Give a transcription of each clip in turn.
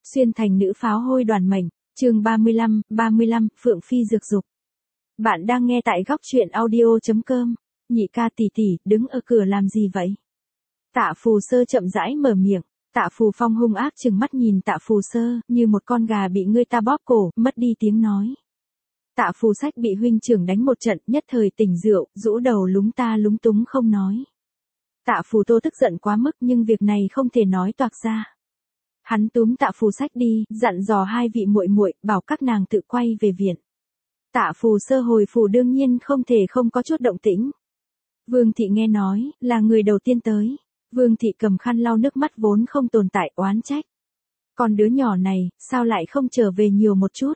Xuyên thành nữ pháo hôi đoàn mệnh, chương 35, Phượng Phi dược dục. Bạn đang nghe tại góc truyện audio.com. Nhị ca tỷ tỷ, đứng ở cửa làm gì vậy? Tạ Phù Sơ chậm rãi mở miệng, Tạ Phù Phong hung ác trừng mắt nhìn Tạ Phù Sơ, như một con gà bị người ta bóp cổ, mất đi tiếng nói. Tạ Phù Sách bị huynh trưởng đánh một trận, nhất thời tỉnh rượu, rũ đầu lúng ta lúng túng không nói. Tạ Phù Tô tức giận quá mức nhưng việc này không thể nói toạc ra. Hắn túm Tạ Phù Sách đi, dặn dò hai vị muội muội, bảo các nàng tự quay về viện. Tạ Phù Sơ hồi phủ đương nhiên không thể không có chút động tĩnh. Vương thị nghe nói, là người đầu tiên tới. Vương thị cầm khăn lau nước mắt vốn không tồn tại, oán trách. Còn đứa nhỏ này, sao lại không trở về nhiều một chút?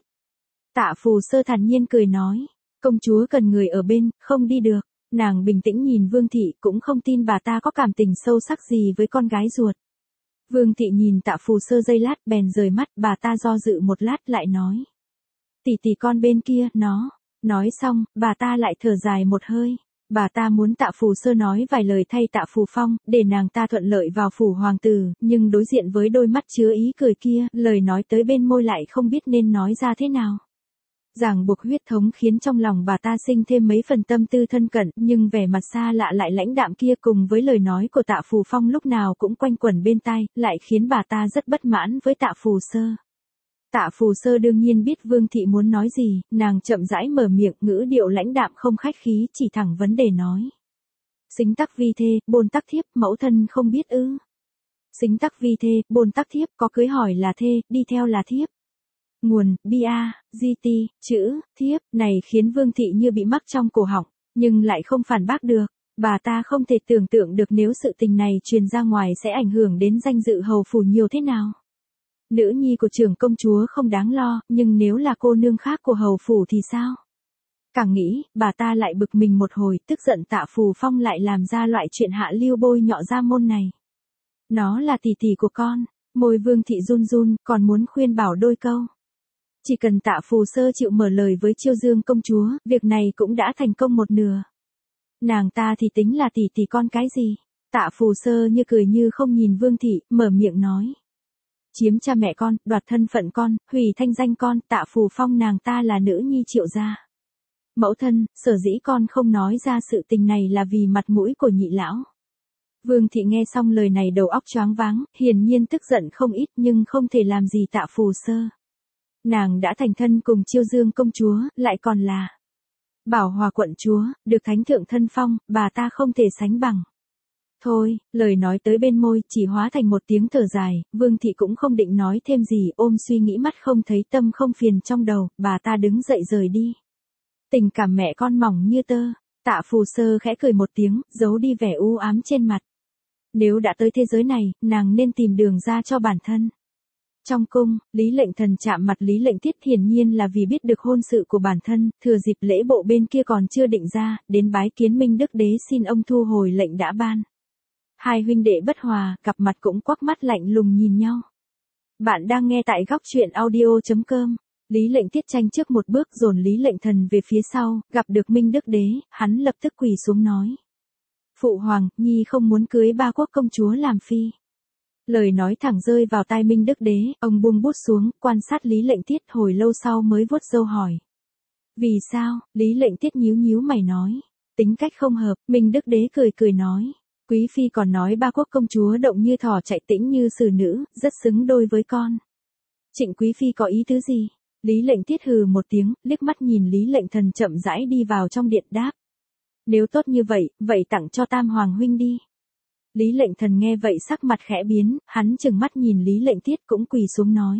Tạ Phù Sơ thản nhiên cười nói, công chúa cần người ở bên, không đi được. Nàng bình tĩnh nhìn Vương thị, cũng không tin bà ta có cảm tình sâu sắc gì với con gái ruột. Vương thị nhìn Tạ Phù Sơ giây lát bèn rời mắt, bà ta do dự một lát lại nói. Tỷ tỷ con bên kia, nó. Nói xong, bà ta lại thở dài một hơi. Bà ta muốn Tạ Phù Sơ nói vài lời thay Tạ Phù Phong, để nàng ta thuận lợi vào phủ hoàng tử, nhưng đối diện với đôi mắt chứa ý cười kia, lời nói tới bên môi lại không biết nên nói ra thế nào. Ràng buộc huyết thống khiến trong lòng bà ta sinh thêm mấy phần tâm tư thân cận, nhưng vẻ mặt xa lạ lại lãnh đạm kia cùng với lời nói của Tạ Phù Phong lúc nào cũng quanh quẩn bên tai, lại khiến bà ta rất bất mãn với Tạ Phù Sơ. Tạ Phù Sơ đương nhiên biết Vương thị muốn nói gì, nàng chậm rãi mở miệng, ngữ điệu lãnh đạm không khách khí, chỉ thẳng vấn đề nói. Xính tắc vi thê, bôn tắc thiếp, mẫu thân không biết ư? Xính tắc vi thê, bôn tắc thiếp, có cưới hỏi là thê, đi theo là thiếp. Nguồn, BA, GT, chữ, thiếp, này khiến Vương thị như bị mắc trong cổ họng, nhưng lại không phản bác được. Bà ta không thể tưởng tượng được nếu sự tình này truyền ra ngoài sẽ ảnh hưởng đến danh dự hầu phủ nhiều thế nào. Nữ nhi của trưởng công chúa không đáng lo, nhưng nếu là cô nương khác của hầu phủ thì sao? Càng nghĩ, bà ta lại bực mình một hồi, tức giận Tạ Phù Phong lại làm ra loại chuyện hạ lưu bôi nhọ ra môn này. Nó là tỷ tỷ của con, môi Vương thị run run, còn muốn khuyên bảo đôi câu. Chỉ cần Tạ Phù Sơ chịu mở lời với Chiêu Dương công chúa, việc này cũng đã thành công một nửa. Nàng ta thì tính là tỷ tỷ con cái gì? Tạ Phù Sơ như cười như không nhìn Vương thị, mở miệng nói. Chiếm cha mẹ con, đoạt thân phận con, hủy thanh danh con, Tạ Phù Phong nàng ta là nữ nhi Triệu gia. Mẫu thân, sở dĩ con không nói ra sự tình này là vì mặt mũi của nhị lão. Vương thị nghe xong lời này đầu óc choáng váng, hiển nhiên tức giận không ít nhưng không thể làm gì Tạ Phù Sơ. Nàng đã thành thân cùng Chiêu Dương công chúa, lại còn là Bảo Hòa quận chúa, được thánh thượng thân phong, bà ta không thể sánh bằng. Thôi, lời nói tới bên môi, chỉ hóa thành một tiếng thở dài, Vương thị cũng không định nói thêm gì, ôm suy nghĩ mắt không thấy tâm không phiền trong đầu, bà ta đứng dậy rời đi. Tình cảm mẹ con mỏng như tơ, Tạ Phù Sơ khẽ cười một tiếng, giấu đi vẻ u ám trên mặt. Nếu đã tới thế giới này, nàng nên tìm đường ra cho bản thân. Trong cung, Lý Lệnh Thần chạm mặt Lý Lệnh Tiết hiển nhiên là vì biết được hôn sự của bản thân, thừa dịp lễ bộ bên kia còn chưa định ra, đến bái kiến Minh Đức Đế xin ông thu hồi lệnh đã ban. Hai huynh đệ bất hòa, cặp mặt cũng quắc mắt lạnh lùng nhìn nhau. Bạn đang nghe tại góc truyện audio.com. Lý Lệnh Tiết tranh trước một bước dồn Lý Lệnh Thần về phía sau, gặp được Minh Đức Đế, hắn lập tức quỳ xuống nói. Phụ hoàng, nhi không muốn cưới ba quốc công chúa làm phi. Lời nói thẳng rơi vào tai Minh Đức Đế, ông buông bút xuống, quan sát Lý Lệnh Tiết hồi lâu sau mới vuốt râu hỏi. Vì sao? Lý Lệnh Tiết nhíu nhíu mày nói. Tính cách không hợp, Minh Đức Đế cười cười nói. Quý phi còn nói ba quốc công chúa động như thỏ chạy tĩnh như xử nữ, rất xứng đôi với con. Trịnh quý phi có ý tứ gì? Lý Lệnh Tiết hừ một tiếng, liếc mắt nhìn Lý Lệnh Thần chậm rãi đi vào trong điện đáp. Nếu tốt như vậy, vậy tặng cho Tam Hoàng huynh đi. Lý Lệnh Thần nghe vậy sắc mặt khẽ biến, hắn chừng mắt nhìn Lý Lệnh Tiết cũng quỳ xuống nói.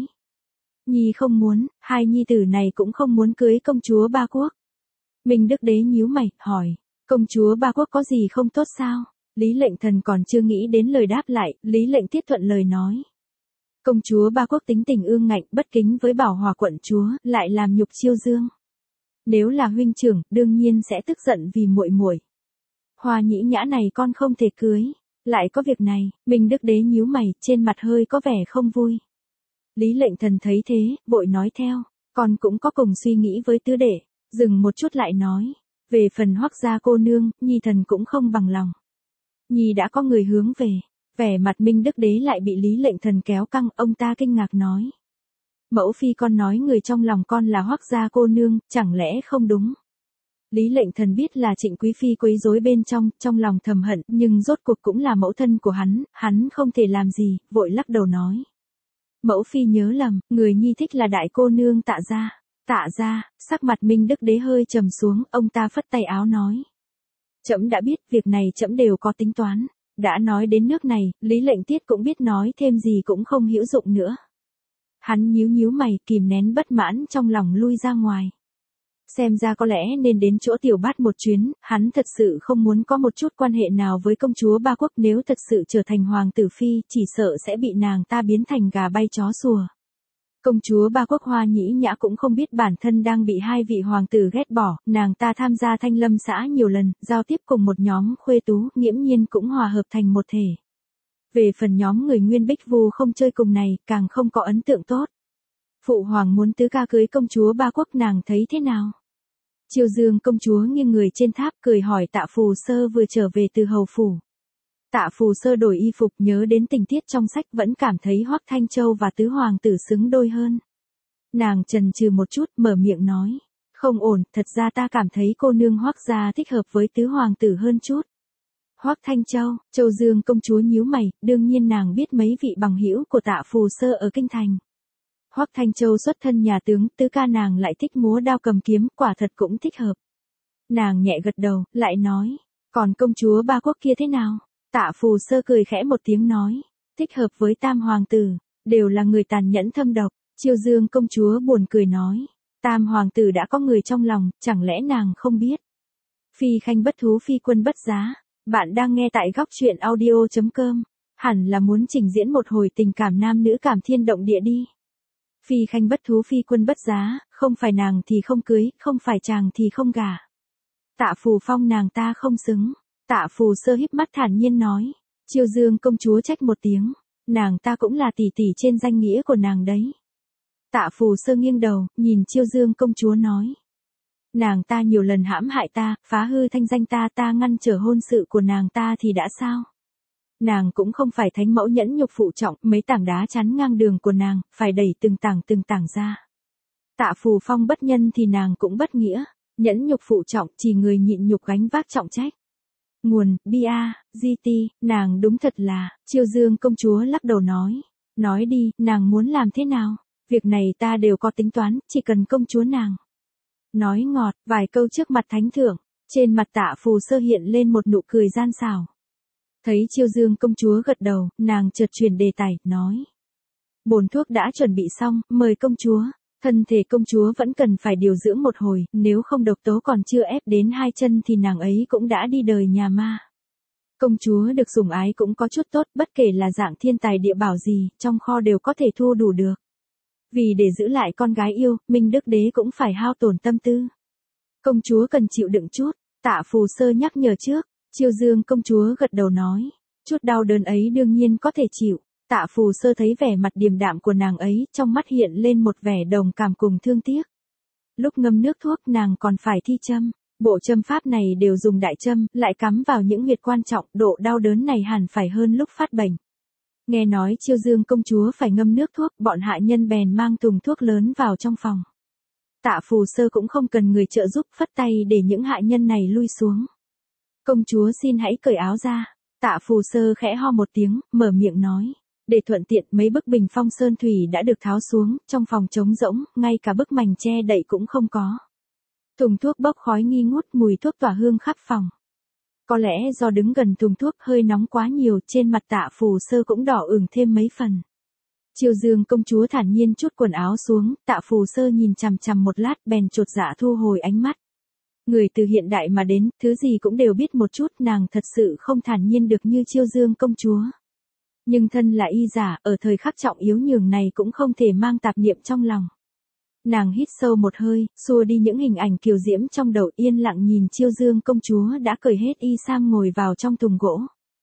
Nhi không muốn, hai nhi tử này cũng không muốn cưới công chúa ba quốc. Minh Đức Đế nhíu mày, hỏi, công chúa ba quốc có gì không tốt sao? Lý Lệnh Thần còn chưa nghĩ đến lời đáp lại, Lý Lệnh Tiết thuận lời nói. Công chúa ba quốc tính tình ương ngạnh, bất kính với Bảo Hòa quận chúa, lại làm nhục Chiêu Dương. Nếu là huynh trưởng, đương nhiên sẽ tức giận vì muội muội. Hoa nhĩ nhã này con không thể cưới. Lại có việc này, Minh Đức Đế nhíu mày, trên mặt hơi có vẻ không vui. Lý Lệnh Thần thấy thế, vội nói theo, con cũng có cùng suy nghĩ với tứ đệ, dừng một chút lại nói, về phần Hoắc gia cô nương, nhi thần cũng không bằng lòng. Nhi đã có người hướng về, vẻ mặt Minh Đức Đế lại bị Lý Lệnh Thần kéo căng, ông ta kinh ngạc nói, Mẫu phi con nói người trong lòng con là Hoắc gia cô nương, chẳng lẽ không đúng? Lý Lệnh Thần biết là Trịnh Quý Phi quấy rối bên trong lòng thầm hận, nhưng rốt cuộc cũng là mẫu thân của hắn không thể làm gì, vội lắc đầu nói. Mẫu Phi nhớ lầm, người nhi thích là đại cô nương Tạ gia. Tạ gia, sắc mặt Minh Đức Đế hơi trầm xuống, ông ta phất tay áo nói. Trẫm đã biết, việc này trẫm đều có tính toán. Đã nói đến nước này, Lý Lệnh Tiết cũng biết nói thêm gì cũng không hữu dụng nữa. Hắn nhíu mày, kìm nén bất mãn trong lòng lui ra ngoài. Xem ra có lẽ nên đến chỗ Tiểu Bát một chuyến, hắn thật sự không muốn có một chút quan hệ nào với công chúa Ba Quốc, nếu thật sự trở thành hoàng tử phi, chỉ sợ sẽ bị nàng ta biến thành gà bay chó sủa. Công chúa Ba Quốc Hoa Nhĩ Nhã cũng không biết bản thân đang bị hai vị hoàng tử ghét bỏ, nàng ta tham gia Thanh Lâm xã nhiều lần, giao tiếp cùng một nhóm khuê tú, nghiễm nhiên cũng hòa hợp thành một thể. Về phần nhóm người Nguyên Bích Vu không chơi cùng này, càng không có ấn tượng tốt. Phụ hoàng muốn tứ ca cưới công chúa Ba Quốc, nàng thấy thế nào? Chiêu Dương công chúa nghiêng người trên tháp cười hỏi Tạ Phù Sơ vừa trở về từ hầu phủ. Tạ Phù Sơ đổi y phục, nhớ đến tình tiết trong sách, vẫn cảm thấy Hoắc Thanh Châu và tứ hoàng tử xứng đôi hơn. Nàng chần chừ một chút, mở miệng nói. Không ổn, thật ra ta cảm thấy cô nương Hoắc gia thích hợp với tứ hoàng tử hơn chút. Hoắc Thanh Châu, Châu Dương công chúa nhíu mày, đương nhiên nàng biết mấy vị bằng hữu của Tạ Phù Sơ ở kinh thành. Hoắc Thanh Châu xuất thân nhà tướng, tứ ca nàng lại thích múa đao cầm kiếm, quả thật cũng thích hợp. Nàng nhẹ gật đầu, lại nói, còn công chúa Ba Quốc kia thế nào? Tạ Phù Sơ cười khẽ một tiếng nói, thích hợp với tam hoàng tử, đều là người tàn nhẫn thâm độc. Chiêu Dương công chúa buồn cười nói, tam hoàng tử đã có người trong lòng, chẳng lẽ nàng không biết? Phi khanh bất thú phi quân bất giá, bạn đang nghe tại góc truyện audio.com, hẳn là muốn trình diễn một hồi tình cảm nam nữ cảm thiên động địa đi. Phi khanh bất thú phi quân bất giá, không phải nàng thì không cưới, không phải chàng thì không gả. Tạ Phù Phong nàng ta không xứng. Tạ Phù Sơ híp mắt thản nhiên nói. Chiêu Dương công chúa trách một tiếng. Nàng ta cũng là tỷ tỷ trên danh nghĩa của nàng đấy. Tạ Phù Sơ nghiêng đầu, nhìn Chiêu Dương công chúa nói. Nàng ta nhiều lần hãm hại ta, phá hư thanh danh ta, ta ngăn trở hôn sự của nàng ta thì đã sao? Nàng cũng không phải thánh mẫu nhẫn nhục phụ trọng, mấy tảng đá chắn ngang đường của nàng, phải đẩy từng tảng ra. Tạ Phù Phong bất nhân thì nàng cũng bất nghĩa, nhẫn nhục phụ trọng, chỉ người nhịn nhục gánh vác trọng trách. Nguồn, GT, nàng đúng thật là, Chiêu Dương công chúa lắc đầu nói. Nói đi, nàng muốn làm thế nào? Việc này ta đều có tính toán, chỉ cần công chúa nàng. Nói ngọt, vài câu trước mặt thánh thượng, trên mặt Tạ Phù Sơ hiện lên một nụ cười gian xảo. Thấy Chiêu Dương công chúa gật đầu, nàng chợt chuyển đề tài, nói. Bồn thuốc đã chuẩn bị xong, mời công chúa. Thân thể công chúa vẫn cần phải điều dưỡng một hồi, nếu không độc tố còn chưa ép đến hai chân thì nàng ấy cũng đã đi đời nhà ma. Công chúa được sủng ái cũng có chút tốt, bất kể là dạng thiên tài địa bảo gì, trong kho đều có thể thu đủ được. Vì để giữ lại con gái yêu, Minh Đức Đế cũng phải hao tổn tâm tư. Công chúa cần chịu đựng chút, Tạ Phù Sơ nhắc nhở trước. Chiêu Dương công chúa gật đầu nói, chút đau đớn ấy đương nhiên có thể chịu. Tạ Phù Sơ thấy vẻ mặt điềm đạm của nàng ấy, trong mắt hiện lên một vẻ đồng cảm cùng thương tiếc. Lúc ngâm nước thuốc nàng còn phải thi châm, bộ châm pháp này đều dùng đại châm, lại cắm vào những huyệt quan trọng, độ đau đớn này hẳn phải hơn lúc phát bệnh. Nghe nói Chiêu Dương công chúa phải ngâm nước thuốc, bọn hạ nhân bèn mang thùng thuốc lớn vào trong phòng. Tạ Phù Sơ cũng không cần người trợ giúp, phất tay để những hạ nhân này lui xuống. Công chúa xin hãy cởi áo ra. Tạ Phù Sơ khẽ ho một tiếng, mở miệng nói. Để thuận tiện, mấy bức bình phong sơn thủy đã được tháo xuống, trong phòng trống rỗng, ngay cả bức mành che đậy cũng không có. Thùng thuốc bốc khói nghi ngút, mùi thuốc tỏa hương khắp phòng. Có lẽ do đứng gần thùng thuốc hơi nóng quá nhiều, trên mặt Tạ Phù Sơ cũng đỏ ửng thêm mấy phần. Chiêu Dương công chúa thản nhiên trút quần áo xuống, Tạ Phù Sơ nhìn chằm chằm một lát bèn chột dạ thu hồi ánh mắt. Người từ hiện đại mà đến, thứ gì cũng đều biết một chút, nàng thật sự không thản nhiên được như Chiêu Dương công chúa. Nhưng thân là y giả, ở thời khắc trọng yếu nhường này cũng không thể mang tạp niệm trong lòng. Nàng hít sâu một hơi, xua đi những hình ảnh kiều diễm trong đầu, yên lặng nhìn Chiêu Dương công chúa đã cởi hết y sam ngồi vào trong thùng gỗ.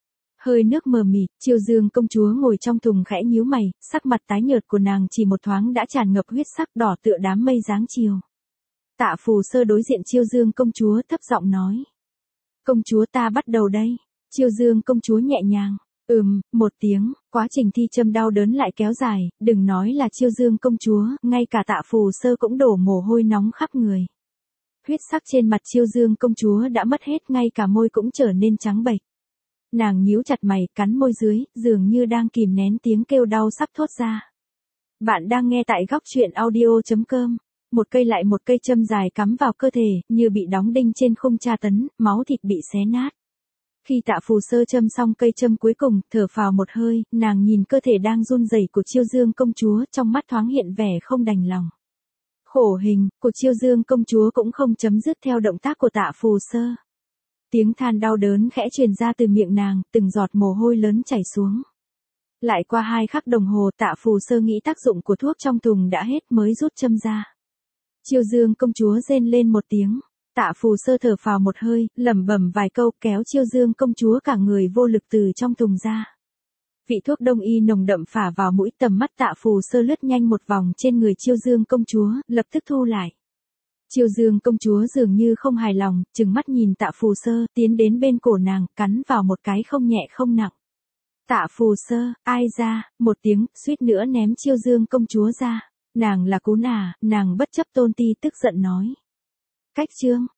Hơi nước mờ mịt, Chiêu Dương công chúa ngồi trong thùng khẽ nhíu mày, sắc mặt tái nhợt của nàng chỉ một thoáng đã tràn ngập huyết sắc đỏ tựa đám mây dáng chiều. Tạ Phù Sơ đối diện Chiêu Dương công chúa thấp giọng nói. Công chúa ta bắt đầu đây. Chiêu Dương công chúa nhẹ nhàng. Một tiếng, quá trình thi châm đau đớn lại kéo dài, đừng nói là Chiêu Dương công chúa, ngay cả Tạ Phù Sơ cũng đổ mồ hôi nóng khắp người. Huyết sắc trên mặt Chiêu Dương công chúa đã mất hết, ngay cả môi cũng trở nên trắng bệch. Nàng nhíu chặt mày, cắn môi dưới, dường như đang kìm nén tiếng kêu đau sắp thốt ra. Bạn đang nghe tại góc truyện audio.com. Một cây lại một cây châm dài cắm vào cơ thể, như bị đóng đinh trên khung tra tấn, máu thịt bị xé nát. Khi Tạ Phù Sơ châm xong cây châm cuối cùng, thở phào một hơi, nàng nhìn cơ thể đang run rẩy của Chiêu Dương công chúa, trong mắt thoáng hiện vẻ không đành lòng. Khổ hình của Chiêu Dương công chúa cũng không chấm dứt theo động tác của Tạ Phù Sơ. Tiếng than đau đớn khẽ truyền ra từ miệng nàng, từng giọt mồ hôi lớn chảy xuống. Lại qua 2 khắc đồng hồ, Tạ Phù Sơ nghĩ tác dụng của thuốc trong thùng đã hết mới rút châm ra. Chiêu Dương công chúa rên lên một tiếng. Tạ Phù Sơ thở phào một hơi, lẩm bẩm vài câu, kéo Chiêu Dương công chúa cả người vô lực từ trong thùng ra. Vị thuốc đông y nồng đậm phả vào mũi, tầm mắt Tạ Phù Sơ lướt nhanh một vòng trên người Chiêu Dương công chúa, lập tức thu lại. Chiêu Dương công chúa dường như không hài lòng, trừng mắt nhìn Tạ Phù Sơ, tiến đến bên cổ nàng, cắn vào một cái không nhẹ không nặng. Tạ Phù Sơ, ai ra, một tiếng, suýt nữa ném Chiêu Dương công chúa ra. Nàng là cún à, nàng bất chấp tôn ti tức giận nói. Cách chương,